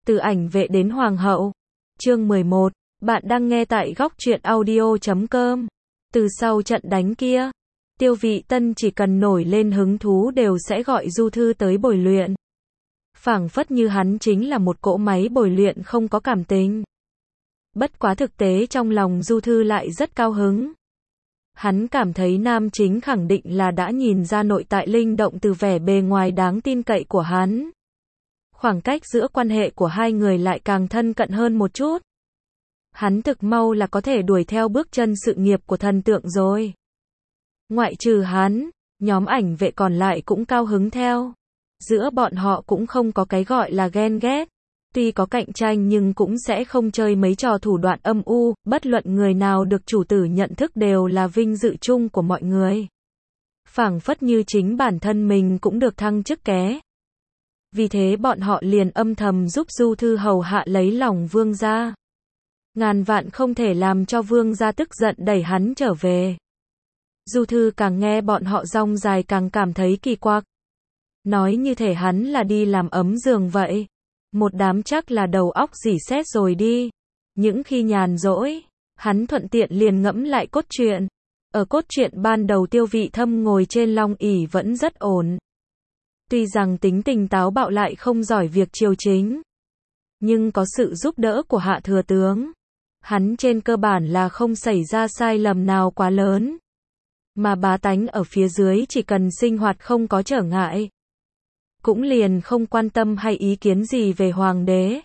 Từ ảnh vệ đến hoàng hậu. Chương 11. Bạn đang nghe tại góc truyện audio.com. Từ sau trận đánh kia, Tiêu Vị Tân chỉ cần nổi lên hứng thú đều sẽ gọi Du Thư tới bồi luyện. Phảng phất như hắn chính là một cỗ máy bồi luyện không có cảm tình. Bất quá thực tế trong lòng Du Thư lại rất cao hứng. Hắn cảm thấy nam chính khẳng định là đã nhìn ra nội tại linh động từ vẻ bề ngoài đáng tin cậy của hắn. Khoảng cách giữa quan hệ của hai người lại càng thân cận hơn một chút. Hắn thực mau là có thể đuổi theo bước chân sự nghiệp của thần tượng rồi. Ngoại trừ hắn, nhóm ảnh vệ còn lại cũng cao hứng theo. Giữa bọn họ cũng không có cái gọi là ghen ghét. Tuy có cạnh tranh nhưng cũng sẽ không chơi mấy trò thủ đoạn âm u, bất luận người nào được chủ tử nhận thức đều là vinh dự chung của mọi người. Phảng phất như chính bản thân mình cũng được thăng chức ké. Vì thế bọn họ liền âm thầm giúp Du Thư hầu hạ lấy lòng vương gia. Ngàn vạn không thể làm cho vương gia tức giận đẩy hắn trở về. Du Thư càng nghe bọn họ rong dài càng cảm thấy kỳ quặc. Nói như thể hắn là đi làm ấm giường vậy. Một đám chắc là đầu óc rỉ sét rồi đi. Những khi nhàn rỗi, hắn thuận tiện liền ngẫm lại cốt truyện. Ở cốt truyện ban đầu Tiêu Vị Thâm ngồi trên long ỷ vẫn rất ổn. Tuy rằng tính tình táo bạo lại không giỏi việc triều chính, nhưng có sự giúp đỡ của Hạ Thừa Tướng, hắn trên cơ bản là không xảy ra sai lầm nào quá lớn. Mà bá tánh ở phía dưới chỉ cần sinh hoạt không có trở ngại, cũng liền không quan tâm hay ý kiến gì về hoàng đế.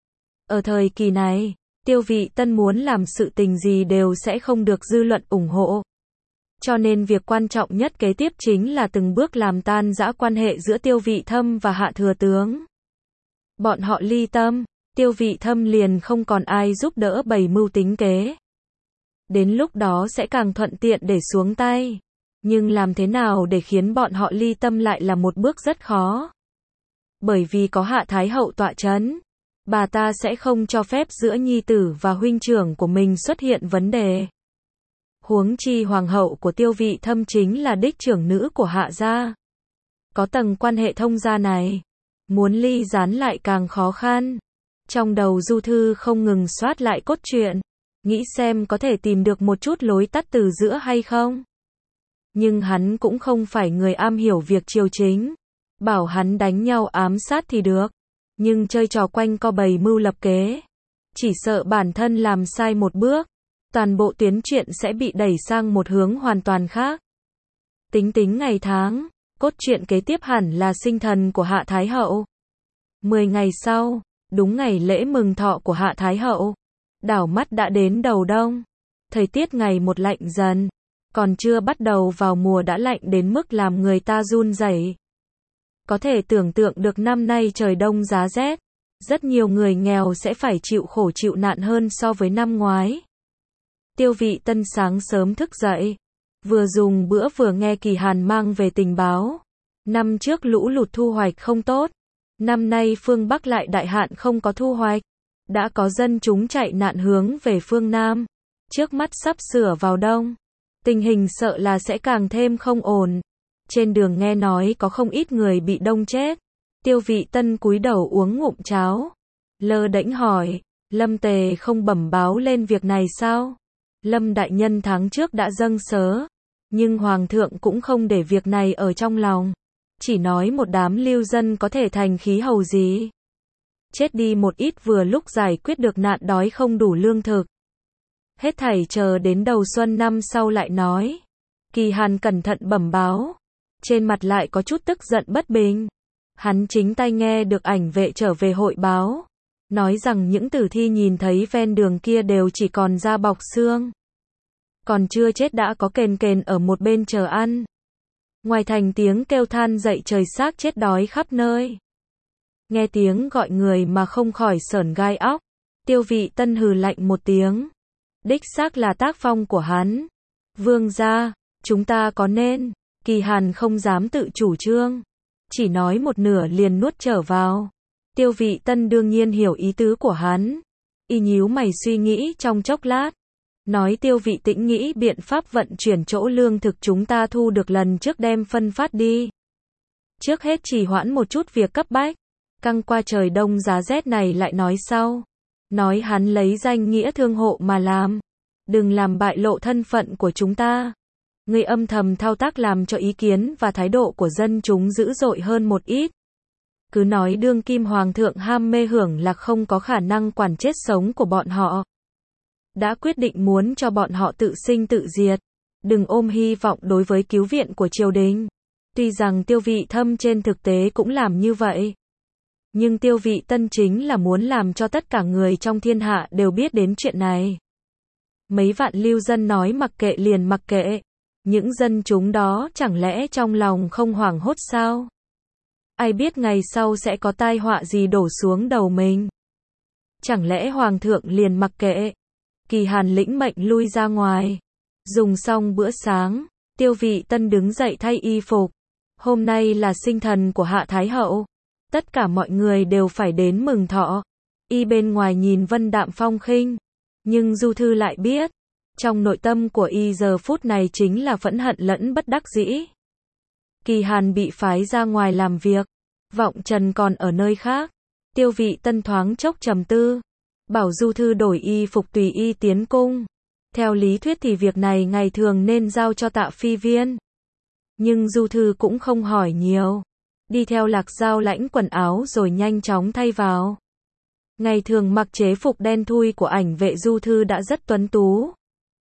Ở thời kỳ này, Tiêu Vị Tân muốn làm sự tình gì đều sẽ không được dư luận ủng hộ. Cho nên việc quan trọng nhất kế tiếp chính là từng bước làm tan rã quan hệ giữa Tiêu Vị Thâm và Hạ Thừa Tướng. Bọn họ ly tâm, Tiêu Vị Thâm liền không còn ai giúp đỡ bày mưu tính kế. Đến lúc đó sẽ càng thuận tiện để xuống tay. Nhưng làm thế nào để khiến bọn họ ly tâm lại là một bước rất khó. Bởi vì có Hạ Thái Hậu tọa chấn, bà ta sẽ không cho phép giữa nhi tử và huynh trưởng của mình xuất hiện vấn đề. Huống chi hoàng hậu của Tiêu Vị Thâm chính là đích trưởng nữ của Hạ gia. Có tầng quan hệ thông gia này, muốn ly gián lại càng khó khăn. Trong đầu Du Thư không ngừng soát lại cốt truyện, nghĩ xem có thể tìm được một chút lối tắt từ giữa hay không. Nhưng hắn cũng không phải người am hiểu việc triều chính. Bảo hắn đánh nhau ám sát thì được, nhưng chơi trò quanh co bày mưu lập kế, chỉ sợ bản thân làm sai một bước, toàn bộ tuyến truyện sẽ bị đẩy sang một hướng hoàn toàn khác. Tính ngày tháng, cốt truyện kế tiếp hẳn là sinh thần của Hạ Thái Hậu. 10 ngày sau, đúng ngày lễ mừng thọ của Hạ Thái Hậu, đảo mắt đã đến đầu đông. Thời tiết ngày một lạnh dần, còn chưa bắt đầu vào mùa đã lạnh đến mức làm người ta run rẩy. Có thể tưởng tượng được năm nay trời đông giá rét, rất nhiều người nghèo sẽ phải chịu khổ chịu nạn hơn so với năm ngoái. Tiêu Vị Tân sáng sớm thức dậy, vừa dùng bữa vừa nghe Kỳ Hàn mang về tình báo. Năm trước lũ lụt thu hoạch không tốt, năm nay phương Bắc lại đại hạn không có thu hoạch. Đã có dân chúng chạy nạn hướng về phương Nam, trước mắt sắp sửa vào đông. Tình hình sợ là sẽ càng thêm không ổn. Trên đường nghe nói có không ít người bị đông chết. Tiêu Vị Tân cúi đầu uống ngụm cháo, lơ đễnh hỏi, Lâm Tề không bẩm báo lên việc này sao? Lâm đại nhân tháng trước đã dâng sớ, nhưng hoàng thượng cũng không để việc này ở trong lòng, chỉ nói một đám lưu dân có thể thành khí hầu gì. Chết đi một ít vừa lúc giải quyết được nạn đói không đủ lương thực. Hết thảy chờ đến đầu xuân năm sau lại nói. Kỳ Hàn cẩn thận bẩm báo, trên mặt lại có chút tức giận bất bình. Hắn chính tai nghe được ảnh vệ trở về hội báo, nói rằng những tử thi nhìn thấy ven đường kia đều chỉ còn da bọc xương. Còn chưa chết đã có kền kền ở một bên chờ ăn. Ngoài thành tiếng kêu than dậy trời xác chết đói khắp nơi. Nghe tiếng gọi người mà không khỏi sởn gai óc. Tiêu Vị Tân hừ lạnh một tiếng. Đích xác là tác phong của hắn. Vương gia, chúng ta có nên. Kỳ Hàn không dám tự chủ trương, chỉ nói một nửa liền nuốt trở vào. Tiêu Vị Tân đương nhiên hiểu ý tứ của hắn. Y nhíu mày suy nghĩ trong chốc lát. Nói Tiêu Vị Tĩnh nghĩ biện pháp vận chuyển chỗ lương thực chúng ta thu được lần trước đem phân phát đi. Trước hết trì hoãn một chút việc cấp bách. Căng qua trời đông giá rét này lại nói sau. Nói hắn lấy danh nghĩa thương hộ mà làm. Đừng làm bại lộ thân phận của chúng ta. Ngươi âm thầm thao tác làm cho ý kiến và thái độ của dân chúng dữ dội hơn một ít. Cứ nói đương kim hoàng thượng ham mê hưởng lạc không có khả năng quản chết sống của bọn họ. Đã quyết định muốn cho bọn họ tự sinh tự diệt. Đừng ôm hy vọng đối với cứu viện của triều đình. Tuy rằng Tiêu Vị Thâm trên thực tế cũng làm như vậy. Nhưng Tiêu Vị Tân chính là muốn làm cho tất cả người trong thiên hạ đều biết đến chuyện này. Mấy vạn lưu dân nói mặc kệ liền mặc kệ. Những dân chúng đó chẳng lẽ trong lòng không hoảng hốt sao? Ai biết ngày sau sẽ có tai họa gì đổ xuống đầu mình? Chẳng lẽ hoàng thượng liền mặc kệ? Kỳ Hàn lĩnh mệnh lui ra ngoài. Dùng xong bữa sáng, Tiêu Vị Tân đứng dậy thay y phục. Hôm nay là sinh thần của Hạ Thái Hậu. Tất cả mọi người đều phải đến mừng thọ. Y bên ngoài nhìn vân đạm phong khinh. Nhưng Du Thư lại biết. Trong nội tâm của y giờ phút này chính là phẫn hận lẫn bất đắc dĩ. Kỳ Hàn bị phái ra ngoài làm việc. Vọng Trần còn ở nơi khác. Tiêu Vị Tân thoáng chốc trầm tư. Bảo Du Thư đổi y phục tùy y tiến cung. Theo lý thuyết thì việc này ngày thường nên giao cho Tạ Phi Viên. Nhưng Du Thư cũng không hỏi nhiều. Đi theo Lạc Giao lãnh quần áo rồi nhanh chóng thay vào. Ngày thường mặc chế phục đen thui của ảnh vệ Du Thư đã rất tuấn tú.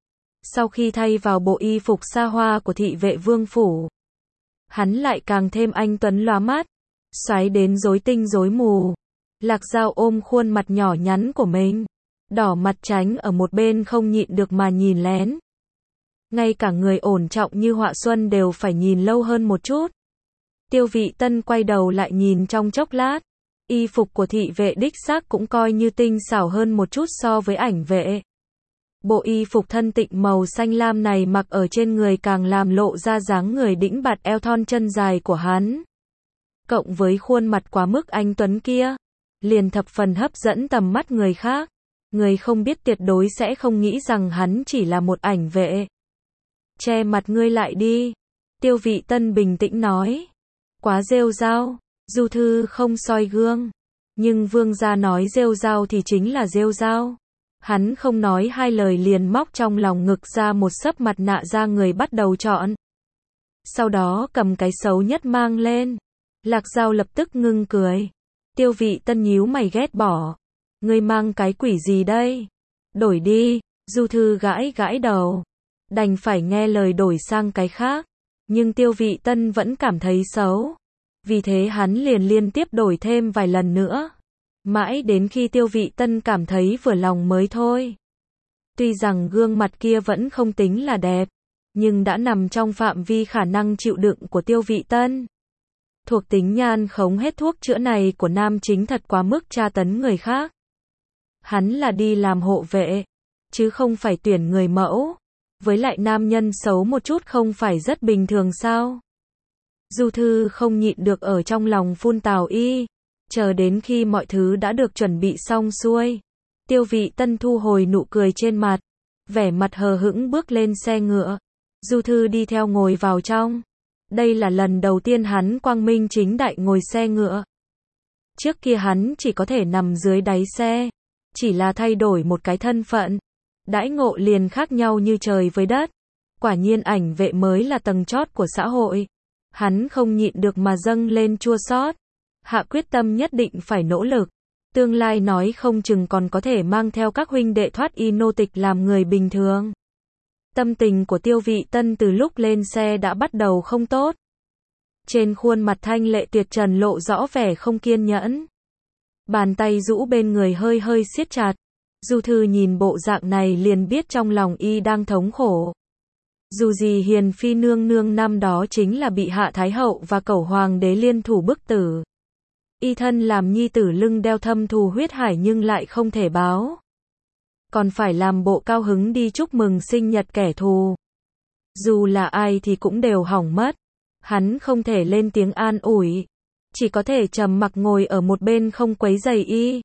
Sau khi thay vào bộ y phục xa hoa của thị vệ vương phủ, hắn lại càng thêm anh tuấn lóa mắt, xoáy đến rối tinh rối mù. Lạc Giao ôm khuôn mặt nhỏ nhắn của mình, đỏ mặt tránh ở một bên không nhịn được mà nhìn lén. Ngay cả người ổn trọng như Họa Xuân đều phải nhìn lâu hơn một chút. Tiêu Vị Tân quay đầu lại nhìn trong chốc lát. Y phục của thị vệ đích xác cũng coi như tinh xảo hơn một chút so với ảnh vệ. Bộ y phục thân tịnh màu xanh lam này mặc ở trên người càng làm lộ ra dáng người đĩnh bạt eo thon chân dài của hắn. Cộng với khuôn mặt quá mức anh tuấn kia, liền thập phần hấp dẫn tầm mắt người khác. Người không biết tuyệt đối sẽ không nghĩ rằng hắn chỉ là một ảnh vệ. Che mặt ngươi lại đi. Tiêu Vị Tân bình tĩnh nói. Quá rêu rao. Du Thư không soi gương. Nhưng vương gia nói rêu rao thì chính là rêu rao. Hắn không nói hai lời liền móc trong lòng ngực ra một xấp mặt nạ ra người bắt đầu chọn. Sau đó cầm cái xấu nhất mang lên. Lạc Giao lập tức ngưng cười. Tiêu Vị Tân nhíu mày ghét bỏ. Ngươi mang cái quỷ gì đây? Đổi đi. Du Thư gãi gãi đầu. Đành phải nghe lời đổi sang cái khác. Nhưng Tiêu Vị Tân vẫn cảm thấy xấu. Vì thế hắn liền liên tiếp đổi thêm vài lần nữa. Mãi đến khi Tiêu Vị Tân cảm thấy vừa lòng mới thôi. Tuy rằng gương mặt kia vẫn không tính là đẹp, nhưng đã nằm trong phạm vi khả năng chịu đựng của Tiêu Vị Tân. Thuộc tính nhan khống hết thuốc chữa này của nam chính thật quá mức tra tấn người khác. Hắn là đi làm hộ vệ, chứ không phải tuyển người mẫu. Với lại nam nhân xấu một chút không phải rất bình thường sao? Du Thư không nhịn được ở trong lòng phun tào y. Chờ đến khi mọi thứ đã được chuẩn bị xong xuôi, Tiêu Vị Tân thu hồi nụ cười trên mặt, vẻ mặt hờ hững bước lên xe ngựa. Du Thư đi theo ngồi vào trong. Đây là lần đầu tiên hắn quang minh chính đại ngồi xe ngựa. Trước kia hắn chỉ có thể nằm dưới đáy xe, chỉ là thay đổi một cái thân phận. Đãi ngộ liền khác nhau như trời với đất. Quả nhiên ảnh vệ mới là tầng chót của xã hội. Hắn không nhịn được mà dâng lên chua xót. Hạ quyết tâm nhất định phải nỗ lực. Tương lai nói không chừng còn có thể mang theo các huynh đệ thoát y nô tịch làm người bình thường. Tâm tình của Tiêu Vị Tân từ lúc lên xe đã bắt đầu không tốt. Trên khuôn mặt thanh lệ tuyệt trần lộ rõ vẻ không kiên nhẫn. Bàn tay rũ bên người hơi hơi siết chặt. Du Thư nhìn bộ dạng này liền biết trong lòng y đang thống khổ. Dù gì Hiền Phi nương nương năm đó chính là bị Hạ Thái Hậu và Cẩu Hoàng đế liên thủ bức tử. Y thân làm nhi tử lưng đeo thâm thù huyết hải nhưng lại không thể báo. Còn phải làm bộ cao hứng đi chúc mừng sinh nhật kẻ thù. Dù là ai thì cũng đều hỏng mất. Hắn không thể lên tiếng an ủi. Chỉ có thể trầm mặc ngồi ở một bên không quấy rầy y.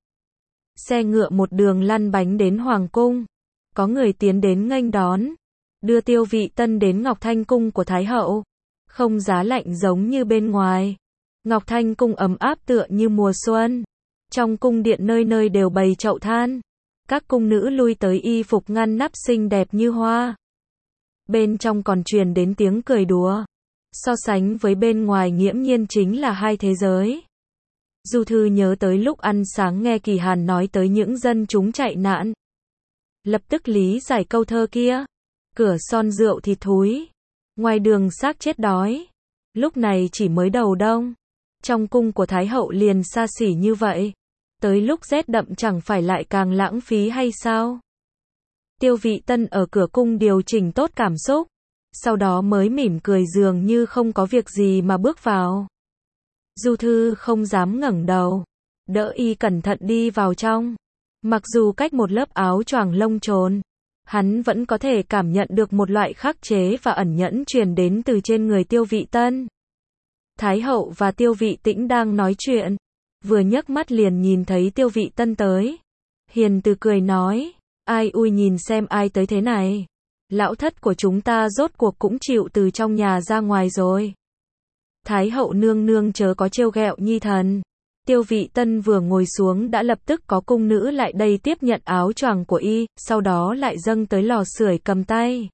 Xe ngựa một đường lăn bánh đến Hoàng cung. Có người tiến đến nghênh đón. Đưa Tiêu Vị Tân đến Ngọc Thanh cung của Thái Hậu. Không giá lạnh giống như bên ngoài. Ngọc Thanh cung ấm áp tựa như mùa xuân. Trong cung điện nơi nơi đều bày chậu than. Các cung nữ lui tới y phục ngăn nắp xinh đẹp như hoa. Bên trong còn truyền đến tiếng cười đùa. So sánh với bên ngoài nghiễm nhiên chính là hai thế giới. Du Thư nhớ tới lúc ăn sáng nghe Kỳ Hàn nói tới những dân chúng chạy nạn. Lập tức lý giải câu thơ kia. Cửa son rượu thịt thúi. Ngoài đường xác chết đói. Lúc này chỉ mới đầu đông. Trong cung của Thái hậu liền xa xỉ như vậy. Tới lúc rét đậm chẳng phải lại càng lãng phí hay sao? Tiêu Vị Tân ở cửa cung điều chỉnh tốt cảm xúc. Sau đó mới mỉm cười dường như không có việc gì mà bước vào. Du Thư không dám ngẩng đầu. Đỡ y cẩn thận đi vào trong. Mặc dù cách một lớp áo choàng lông trồn, hắn vẫn có thể cảm nhận được một loại khắc chế và ẩn nhẫn truyền đến từ trên người Tiêu Vị Tân. Thái hậu và Tiêu Vị Tĩnh đang nói chuyện. Vừa nhấc mắt liền nhìn thấy Tiêu Vị Tân tới. Hiền từ cười nói, ai ui nhìn xem ai tới thế này. Lão thất của chúng ta rốt cuộc cũng chịu từ trong nhà ra ngoài rồi. Thái hậu nương nương chớ có trêu ghẹo nhi thần. Tiêu Vị Tân vừa ngồi xuống đã lập tức có cung nữ lại đây tiếp nhận áo choàng của y, sau đó lại dâng tới lò sưởi cầm tay.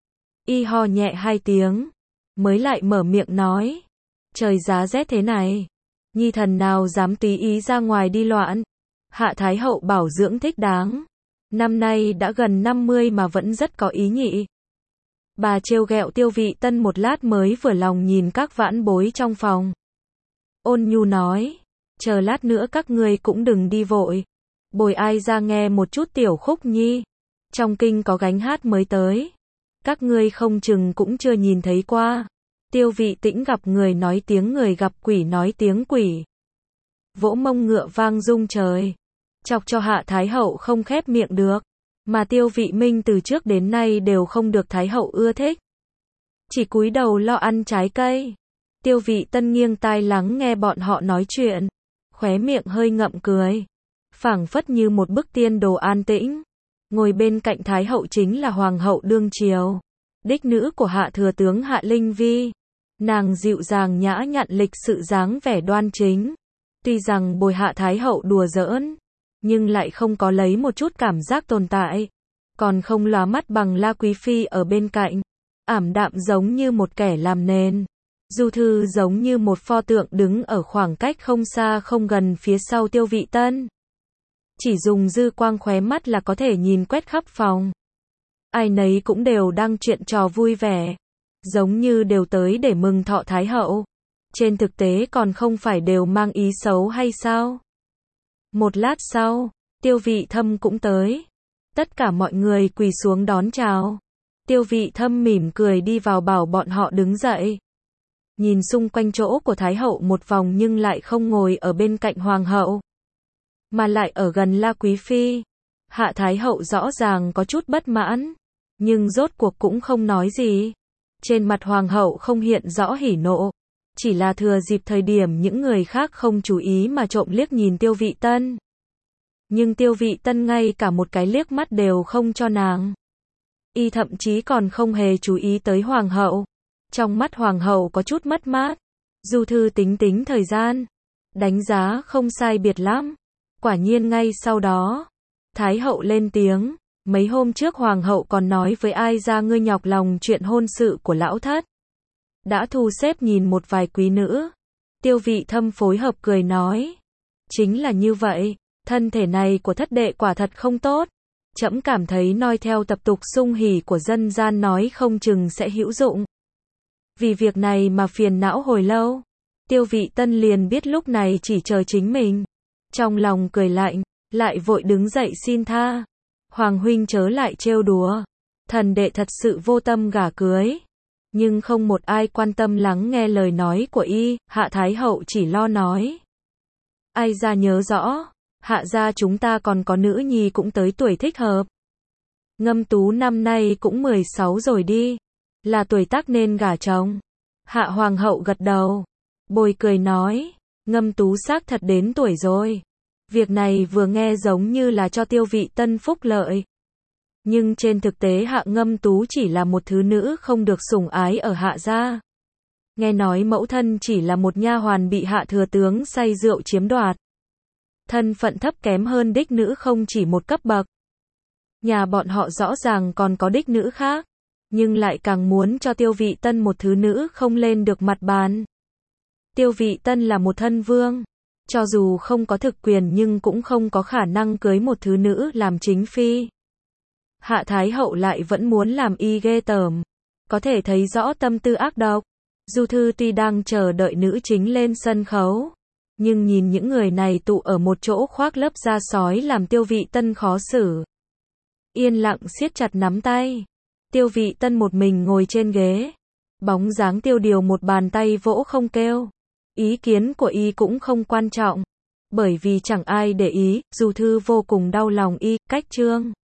Y ho nhẹ 2 tiếng, mới lại mở miệng nói, trời giá rét thế này, nhi thần nào dám tùy ý ra ngoài đi loạn. Hạ Thái hậu bảo dưỡng thích đáng. Năm nay đã gần 50 mà vẫn rất có ý nhị. Bà trêu ghẹo Tiêu Vị Tân một lát mới vừa lòng nhìn các vãn bối trong phòng. Ôn nhu nói, chờ lát nữa các ngươi cũng đừng đi vội. Bồi ai ra nghe một chút tiểu khúc nhi. Trong kinh có gánh hát mới tới. Các ngươi không chừng cũng chưa nhìn thấy qua. Tiêu Vị Tĩnh gặp người nói tiếng người gặp quỷ nói tiếng quỷ. Vỗ mông ngựa vang rung trời. Chọc cho Hạ Thái hậu không khép miệng được. Mà Tiêu Vị Minh từ trước đến nay đều không được Thái hậu ưa thích. Chỉ cúi đầu lo ăn trái cây. Tiêu Vị Tân nghiêng tai lắng nghe bọn họ nói chuyện. Khóe miệng hơi ngậm cười. Phảng phất như một bức tiên đồ an tĩnh. Ngồi bên cạnh Thái hậu chính là Hoàng hậu đương triều. Đích nữ của Hạ thừa tướng Hạ Linh Vi. Nàng dịu dàng nhã nhặn lịch sự dáng vẻ đoan chính. Tuy rằng bồi Hạ Thái hậu đùa giỡn, nhưng lại không có lấy một chút cảm giác tồn tại. Còn không lóa mắt bằng La Quý Phi ở bên cạnh. Ảm đạm giống như một kẻ làm nền. Du Thư giống như một pho tượng đứng ở khoảng cách không xa không gần phía sau Tiêu Vị Tân. Chỉ dùng dư quang khóe mắt là có thể nhìn quét khắp phòng. Ai nấy cũng đều đang chuyện trò vui vẻ. Giống như đều tới để mừng thọ Thái hậu. Trên thực tế còn không phải đều mang ý xấu hay sao? Một lát sau, Tiêu Vị Thâm cũng tới. Tất cả mọi người quỳ xuống đón chào. Tiêu Vị Thâm mỉm cười đi vào bảo bọn họ đứng dậy. Nhìn xung quanh chỗ của Thái hậu một vòng nhưng lại không ngồi ở bên cạnh Hoàng hậu, mà lại ở gần La Quý Phi. Hạ Thái hậu rõ ràng có chút bất mãn, nhưng rốt cuộc cũng không nói gì. Trên mặt Hoàng hậu không hiện rõ hỉ nộ, chỉ là thừa dịp thời điểm những người khác không chú ý mà trộm liếc nhìn Tiêu Vị Tân. Nhưng Tiêu Vị Tân ngay cả một cái liếc mắt đều không cho nàng. Y thậm chí còn không hề chú ý tới Hoàng hậu. Trong mắt Hoàng hậu có chút mất mát. Du Thư tính tính thời gian, đánh giá không sai biệt lắm. Quả nhiên ngay sau đó, Thái hậu lên tiếng, mấy hôm trước Hoàng hậu còn nói với ai ra ngươi nhọc lòng chuyện hôn sự của lão thất. Đã thu xếp nhìn một vài quý nữ. Tiêu Vị Thâm phối hợp cười nói, chính là như vậy, thân thể này của thất đệ quả thật không tốt. Trẫm cảm thấy noi theo tập tục sung hỉ của dân gian nói không chừng sẽ hữu dụng. Vì việc này mà phiền não hồi lâu. Tiêu Vị Tân liền biết lúc này chỉ chờ chính mình. Trong lòng cười lạnh, lại vội đứng dậy xin tha. Hoàng huynh chớ lại trêu đùa. Thần đệ thật sự vô tâm gả cưới. Nhưng không một ai quan tâm lắng nghe lời nói của y. Hạ Thái hậu chỉ lo nói, ai ra nhớ rõ, Hạ gia chúng ta còn có nữ nhi cũng tới tuổi thích hợp. Ngâm Tú năm nay cũng 16 rồi đi. Là tuổi tác nên gả chồng. Hạ Hoàng hậu gật đầu, bồi cười nói, Ngâm Tú xác thật đến tuổi rồi. Việc này vừa nghe giống như là cho Tiêu Vị Tân phúc lợi. Nhưng trên thực tế Hạ Ngâm Tú chỉ là một thứ nữ không được sủng ái ở Hạ gia. Nghe nói mẫu thân chỉ là một nha hoàn bị hạ thừa tướng say rượu chiếm đoạt. Thân phận thấp kém hơn đích nữ không chỉ một cấp bậc. Nhà bọn họ rõ ràng còn có đích nữ khác, nhưng lại càng muốn cho Tiêu Vị Tân một thứ nữ không lên được mặt bàn. Tiêu Vị Tân là một thân vương, cho dù không có thực quyền nhưng cũng không có khả năng cưới một thứ nữ làm chính phi. Hạ Thái Hậu lại vẫn muốn làm y ghê tởm, có thể thấy rõ tâm tư ác độc. Du Thư tuy đang chờ đợi nữ chính lên sân khấu, nhưng nhìn những người này tụ ở một chỗ khoác lớp da sói làm Tiêu Vị Tân khó xử. Yên lặng siết chặt nắm tay. Tiêu Vị Tân một mình ngồi trên ghế. Bóng dáng Tiêu Điều một bàn tay vỗ không kêu. Ý kiến của y cũng không quan trọng. Bởi vì chẳng ai để ý, Du Thư vô cùng đau lòng y, cách trương.